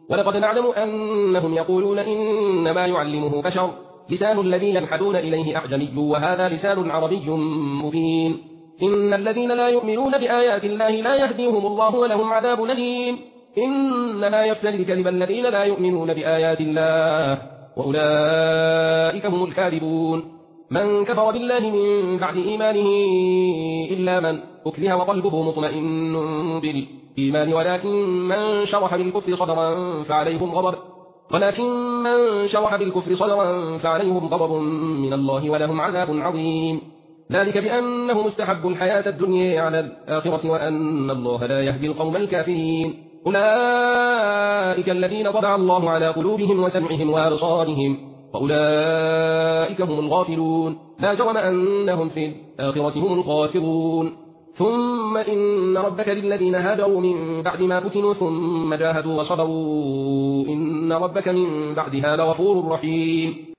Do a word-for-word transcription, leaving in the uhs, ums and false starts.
ولقد نعلم أنهم يقولون إنما يعلمه بشر لسان الذي يلحدون إليه أعجمي وهذا لسان عربي مبين إن الذين لا يؤمنون بآيات الله لا يهديهم الله ولهم عذاب أليم إنما يفتري الكذب الذين لا يؤمنون بآيات الله وأولئك هم الكاذبون من كفر بالله من بعد إيمانه إلا من أكره وقلبه مطمئن بالإيمان ولكن من شرح بالكفر صدرا فعليهم غضب ولكن من شرح بالكفر صدرا فعليهم غضب من الله ولهم عذاب عظيم ذلك بأنهم استحبوا الحياة الدنيا على الآخرة وأن الله لا يهدي القوم الكافرين أولئك الذين طبع الله على قلوبهم وسمعهم وأبصارهم وأولئك هم الغافلون لا جرم أنهم في الآخرة هم الخاسرون ثم إن ربك للذين هاجروا من بعد ما فتنوا ثم جاهدوا وصبروا إن ربك من بعدها لغفور رحيم